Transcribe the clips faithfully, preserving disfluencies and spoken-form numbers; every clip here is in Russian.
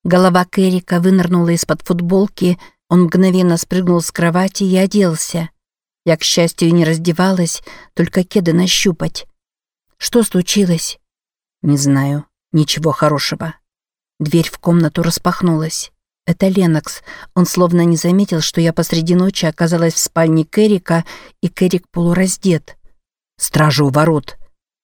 Голова Кэрика вынырнула из-под футболки, он мгновенно спрыгнул с кровати и оделся. Я, к счастью, не раздевалась, только кеды нащупать. Что случилось? Не знаю, ничего хорошего. Дверь в комнату распахнулась. Это Ленокс. Он словно не заметил, что я посреди ночи оказалась в спальне Кэрика, и Кэрик полураздет. Стражи у ворот.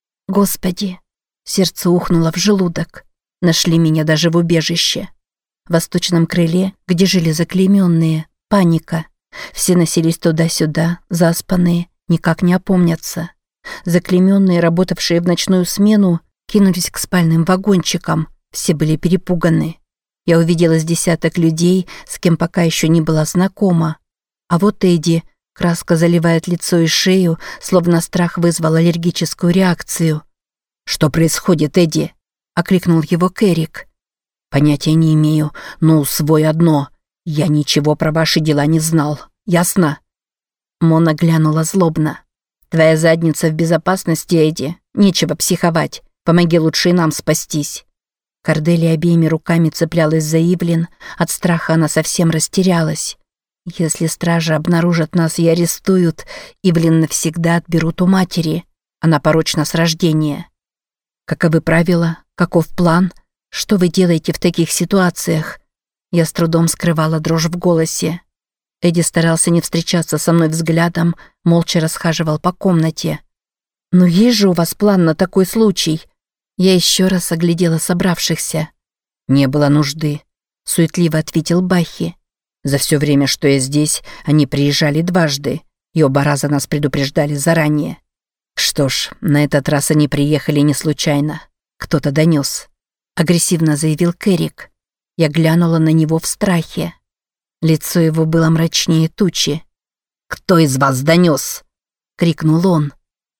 Господи! Сердце ухнуло в желудок. Нашли меня даже в убежище. В восточном крыле, где жили заклеймённые, паника. Все носились туда-сюда, заспанные, никак не опомнятся. Заклеймённые, работавшие в ночную смену, кинулись к спальным вагончикам. Все были перепуганы. Я увидела с десяток людей, с кем пока еще не была знакома. А вот Эдди, краска заливает лицо и шею, словно страх вызвал аллергическую реакцию. «Что происходит, Эдди?» — окликнул его Кэрик. «Понятия не имею, но усвой одно. Я ничего про ваши дела не знал. Ясно?» Мона глянула злобно. «Твоя задница в безопасности, Эдди. Нечего психовать. Помоги лучше и нам спастись». Корделия обеими руками цеплялась за Ивлин. От страха она совсем растерялась. «Если стражи обнаружат нас и арестуют, Ивлин навсегда отберут у матери. Она порочна с рождения». «Каковы правила? Каков план? Что вы делаете в таких ситуациях?» Я с трудом скрывала дрожь в голосе. Эдди старался не встречаться со мной взглядом, молча расхаживал по комнате. «Но есть же у вас план на такой случай?» Я еще раз оглядела собравшихся. «Не было нужды», — суетливо ответил Бахи. «За все время, что я здесь, они приезжали дважды, и оба раза нас предупреждали заранее. Что ж, на этот раз они приехали не случайно. Кто-то донес», — агрессивно заявил Кэрик. Я глянула на него в страхе. Лицо его было мрачнее тучи. «Кто из вас донес?» — крикнул он.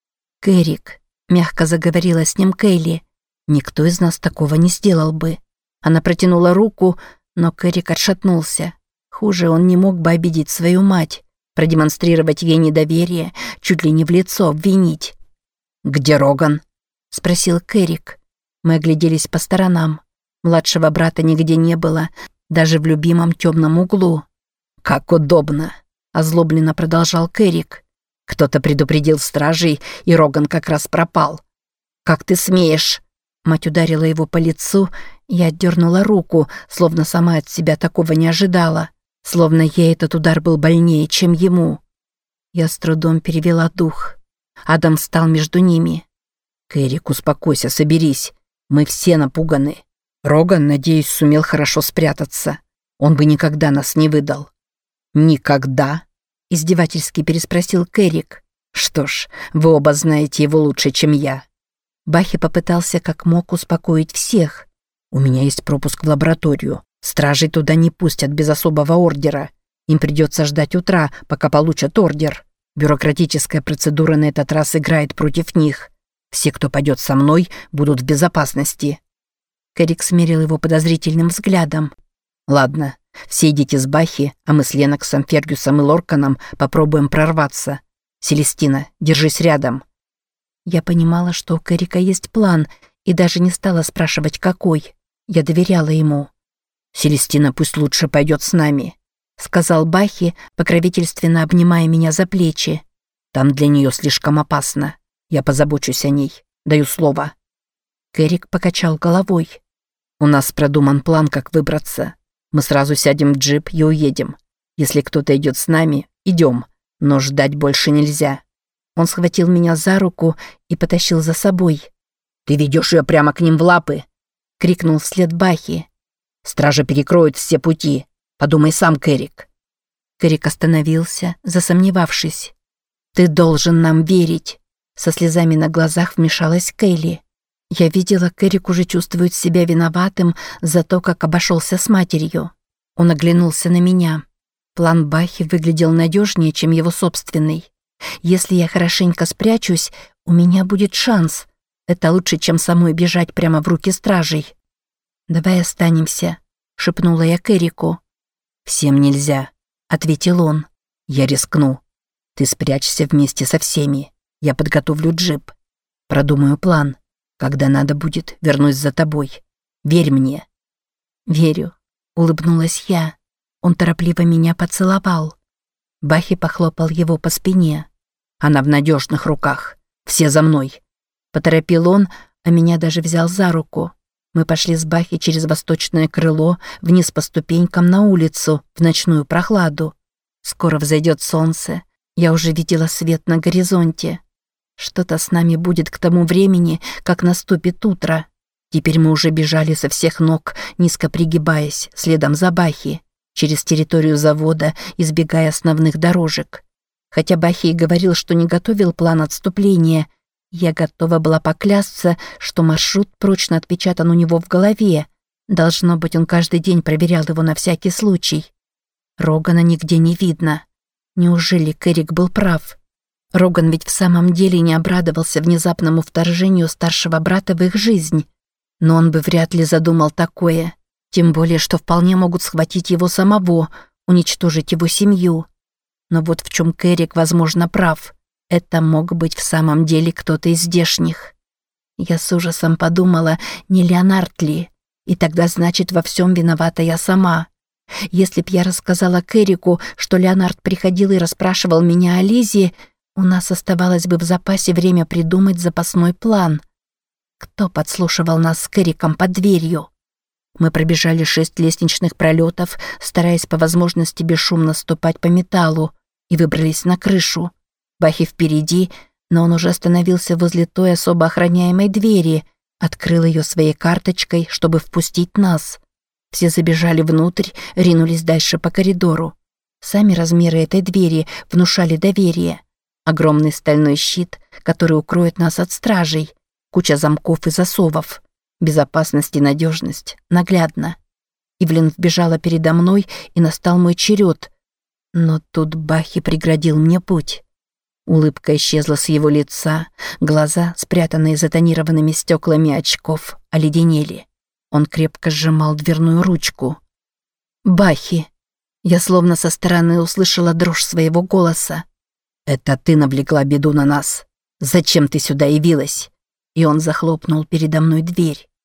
«Кэрик», — мягко заговорила с ним Кейли. «Никто из нас такого не сделал бы». Она протянула руку, но Кэрик отшатнулся. Хуже он не мог бы обидеть свою мать, продемонстрировать ей недоверие, чуть ли не в лицо обвинить. «Где Роган?» — спросил Кэрик. Мы огляделись по сторонам. Младшего брата нигде не было, даже в любимом темном углу. «Как удобно!» — озлобленно продолжал Кэрик. «Кто-то предупредил стражей, и Роган как раз пропал. Как ты смеешь?» Мать ударила его по лицу, я отдернула руку, словно сама от себя такого не ожидала, словно ей этот удар был больнее, чем ему. Я с трудом перевела дух. Адам встал между ними. «Кэрик, успокойся, соберись. Мы все напуганы. Роган, надеюсь, сумел хорошо спрятаться. Он бы никогда нас не выдал». «Никогда?» — издевательски переспросил Кэрик. «Что ж, вы оба знаете его лучше, чем я». Бахи попытался как мог успокоить всех. «У меня есть пропуск в лабораторию. Стражей туда не пустят без особого ордера. Им придется ждать утра, пока получат ордер. Бюрократическая процедура на этот раз играет против них. Все, кто пойдет со мной, будут в безопасности». Кэрик смерил его подозрительным взглядом. «Ладно, все идите с Бахи, а мы с Леноксом, Фергюсом и Лорканом попробуем прорваться. Селестина, держись рядом». Я понимала, что у Кэрика есть план, и даже не стала спрашивать, какой. Я доверяла ему. «Селестина пусть лучше пойдет с нами», — сказал Бахи, покровительственно обнимая меня за плечи. «Там для нее слишком опасно. Я позабочусь о ней. Даю слово». Кэрик покачал головой. «У нас продуман план, как выбраться. Мы сразу сядем в джип и уедем. Если кто-то идет с нами, идем, но ждать больше нельзя». Он схватил меня за руку и потащил за собой. «Ты ведешь ее прямо к ним в лапы!» — крикнул вслед Бахи. «Стража перекроет все пути. Подумай сам, Кэрик». Кэрик остановился, засомневавшись. «Ты должен нам верить!» Со слезами на глазах вмешалась Кейли. Я видела, Кэрик уже чувствует себя виноватым за то, как обошелся с матерью. Он оглянулся на меня. План Бахи выглядел надежнее, чем его собственный. Если я хорошенько спрячусь, у меня будет шанс. Это лучше, чем самой бежать прямо в руки стражей. «Давай останемся», — шепнула я Кэрику. «Всем нельзя», — ответил он. «Я рискну. Ты спрячься вместе со всеми. Я подготовлю джип. Продумаю план. Когда надо будет, вернусь за тобой. Верь мне». «Верю», — улыбнулась я. Он торопливо меня поцеловал. Бахи похлопал его по спине. «Она в надежных руках. Все за мной», — поторопил он, а меня даже взял за руку. Мы пошли с Бахи через восточное крыло вниз по ступенькам на улицу в ночную прохладу. Скоро взойдет солнце. Я уже видела свет на горизонте. Что-то с нами будет к тому времени, как наступит утро. Теперь мы уже бежали со всех ног, низко пригибаясь, следом за Бахи, через территорию завода, избегая основных дорожек. Хотя Бахи и говорил, что не готовил план отступления, я готова была поклясться, что маршрут прочно отпечатан у него в голове. Должно быть, он каждый день проверял его на всякий случай. Рогана нигде не видно. Неужели Керрик был прав? Роган ведь в самом деле не обрадовался внезапному вторжению старшего брата в их жизнь. Но он бы вряд ли задумал такое. Тем более, что вполне могут схватить его самого, уничтожить его семью. Но вот в чем Керрик, возможно, прав. Это мог быть в самом деле кто-то из здешних. Я с ужасом подумала, не Леонард ли? И тогда, значит, во всем виновата я сама. Если б я рассказала Керрику, что Леонард приходил и расспрашивал меня о Лизе, у нас оставалось бы в запасе время придумать запасной план. Кто подслушивал нас с Керриком под дверью? Мы пробежали шесть лестничных пролетов, стараясь по возможности бесшумно ступать по металлу, и выбрались на крышу. Бахи впереди, но он уже остановился возле той особо охраняемой двери, открыл ее своей карточкой, чтобы впустить нас. Все забежали внутрь, ринулись дальше по коридору. Сами размеры этой двери внушали доверие. Огромный стальной щит, который укроет нас от стражей, куча замков и засовов. Безопасность и надежность, наглядно. Ивлин вбежала передо мной, и настал мой черед. Но тут Бахи преградил мне путь. Улыбка исчезла с его лица, глаза, спрятанные за тонированными стеклами очков, оледенели. Он крепко сжимал дверную ручку. «Бахи!» Я словно со стороны услышала дрожь своего голоса. «Это ты навлекла беду на нас. Зачем ты сюда явилась?» И он захлопнул передо мной дверь.